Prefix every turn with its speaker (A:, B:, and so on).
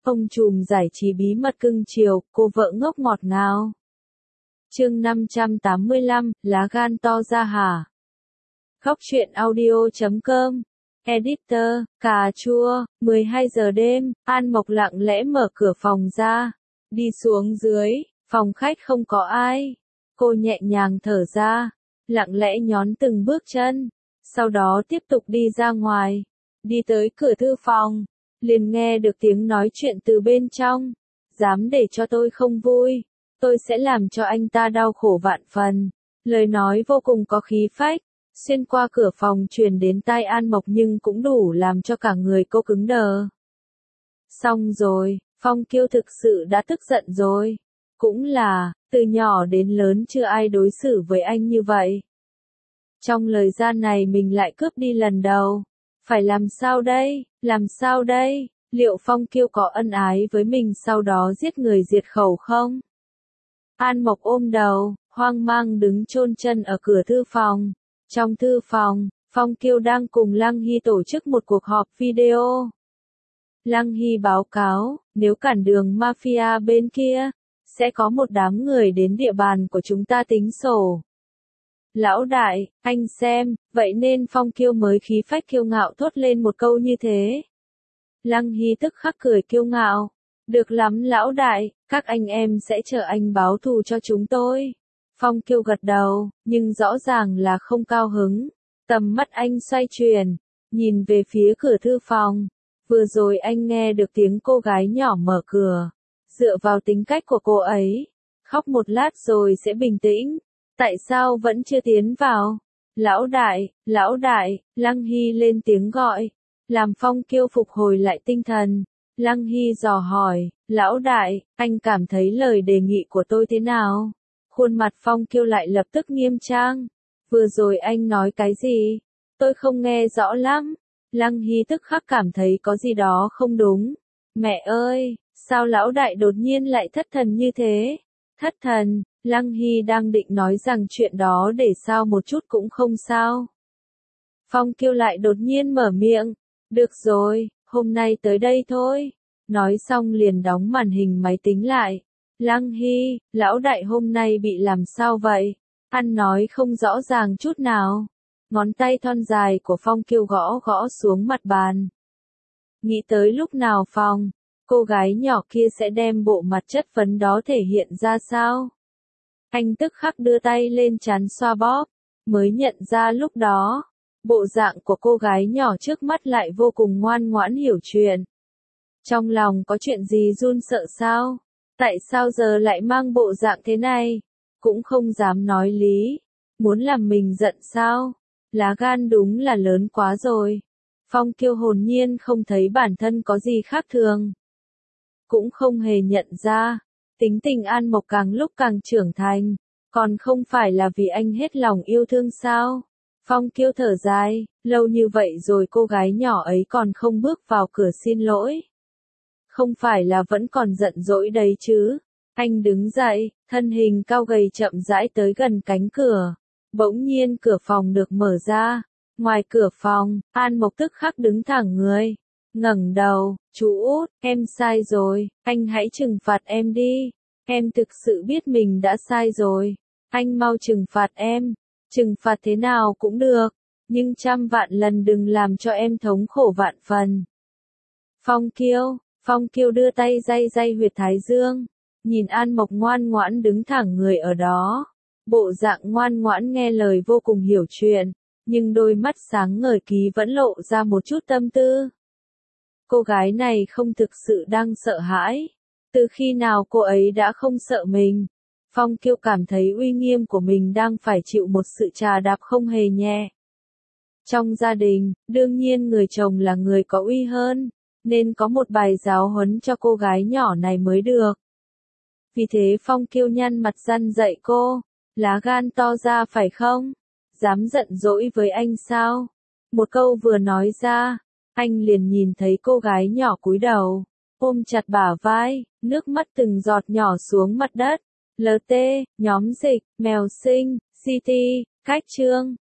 A: Ông trùm giải trí bí mật cưng chiều, cô vợ ngốc ngọt ngào. Chương 585, lá gan to ra hả? Góc truyện audio.com. Editor, cà chua, 12 giờ đêm, An Mộc lặng lẽ mở cửa phòng ra. Đi xuống dưới, phòng khách không có ai. Cô nhẹ nhàng thở ra, lặng lẽ nhón từng bước chân. Sau đó tiếp tục đi ra ngoài. Đi tới cửa thư phòng, liền nghe được tiếng nói chuyện từ bên trong. Dám để cho tôi không vui, tôi sẽ làm cho anh ta đau khổ vạn phần. Lời nói vô cùng có khí phách, xuyên qua cửa phòng truyền đến tai An Mộc nhưng cũng đủ làm cho cả người cô cứng đờ. Xong rồi, Phong Kiêu thực sự đã tức giận rồi. Cũng là, từ nhỏ đến lớn chưa ai đối xử với anh như vậy. Trong lời gian này mình lại cướp đi lần đầu. Phải làm sao đây, làm sao đây? Liệu Phong Kiêu có ân ái với mình sau đó giết người diệt khẩu không? An Mộc ôm đầu, hoang mang đứng chôn chân ở cửa thư phòng. Trong thư phòng, Phong Kiêu đang cùng Lăng Hy tổ chức một cuộc họp video. Lăng Hy báo cáo, nếu cản đường mafia bên kia, sẽ có một đám người đến địa bàn của chúng ta tính sổ. Lão đại, anh xem, vậy nên Phong Kiêu mới khí phách kiêu ngạo thốt lên một câu như thế. Lăng Hy tức khắc cười kiêu ngạo. Được lắm lão đại, các anh em sẽ chờ anh báo thù cho chúng tôi. Phong Kiêu gật đầu, nhưng rõ ràng là không cao hứng. Tầm mắt anh xoay chuyển, nhìn về phía cửa thư phòng. Vừa rồi anh nghe được tiếng cô gái nhỏ mở cửa. Dựa vào tính cách của cô ấy, khóc một lát rồi sẽ bình tĩnh. Tại sao vẫn chưa tiến vào? Lão đại, Lăng Hy lên tiếng gọi. Làm Phong Kiêu phục hồi lại tinh thần. Lăng Hy dò hỏi, lão đại, anh cảm thấy lời đề nghị của tôi thế nào? Khuôn mặt Phong Kiêu lại lập tức nghiêm trang. Vừa rồi anh nói cái gì? Tôi không nghe rõ lắm. Lăng Hy tức khắc cảm thấy có gì đó không đúng. Mẹ ơi, sao lão đại đột nhiên lại thất thần như thế? Thất thần, Lăng Hy đang định nói rằng chuyện đó để sao một chút cũng không sao. Phong Kiêu lại đột nhiên mở miệng. Được rồi, hôm nay tới đây thôi. Nói xong liền đóng màn hình máy tính lại. Lăng Hy, lão đại hôm nay bị làm sao vậy? Anh nói không rõ ràng chút nào. Ngón tay thon dài của Phong Kiêu gõ gõ xuống mặt bàn. Nghĩ tới lúc nào cô gái nhỏ kia sẽ đem bộ mặt chất phấn đó thể hiện ra sao? Anh tức khắc đưa tay lên trán xoa bóp, mới nhận ra lúc đó, bộ dạng của cô gái nhỏ trước mắt lại vô cùng ngoan ngoãn hiểu chuyện. Trong lòng có chuyện gì run sợ sao? Tại sao giờ lại mang bộ dạng thế này? Cũng không dám nói lý. Muốn làm mình giận sao? Lá gan đúng là lớn quá rồi. Phong Kiêu hồn nhiên không thấy bản thân có gì khác thường. Cũng không hề nhận ra. Tính tình An Mộc càng lúc càng trưởng thành. Còn không phải là vì anh hết lòng yêu thương sao? Phong Kiêu thở dài. Lâu như vậy rồi cô gái nhỏ ấy còn không bước vào cửa xin lỗi. Không phải là vẫn còn giận dỗi đấy chứ. Anh đứng dậy, thân hình cao gầy chậm rãi tới gần cánh cửa. Bỗng nhiên cửa phòng được mở ra. Ngoài cửa phòng, An Mộc tức khắc đứng thẳng người. Ngẩng đầu, chú út, em sai rồi, anh hãy trừng phạt em đi. Em thực sự biết mình đã sai rồi. Anh mau trừng phạt em. Trừng phạt thế nào cũng được. Nhưng 100 vạn lần đừng làm cho em thống khổ vạn phần. Phong Kiêu đưa tay day huyệt thái dương. Nhìn An Mộc ngoan ngoãn đứng thẳng người ở đó. Bộ dạng ngoan ngoãn nghe lời vô cùng hiểu chuyện. Nhưng đôi mắt sáng ngời ký vẫn lộ ra một chút tâm tư. Cô gái này không thực sự đang sợ hãi. Từ khi nào cô ấy đã không sợ mình? Phong Kiêu cảm thấy uy nghiêm của mình đang phải chịu một sự trà đạp không hề nhẹ. Trong gia đình, đương nhiên người chồng là người có uy hơn, nên có một bài giáo huấn cho cô gái nhỏ này mới được. Vì thế Phong Kiêu nhăn mặt răn dạy cô, lá gan to ra phải không? Dám giận dỗi với anh sao? Một câu vừa nói ra, anh liền nhìn thấy cô gái nhỏ cúi đầu, ôm chặt bả vai, nước mắt từng giọt nhỏ xuống mặt đất. LT, nhóm dịch, mèo sinh, CT, cách chương.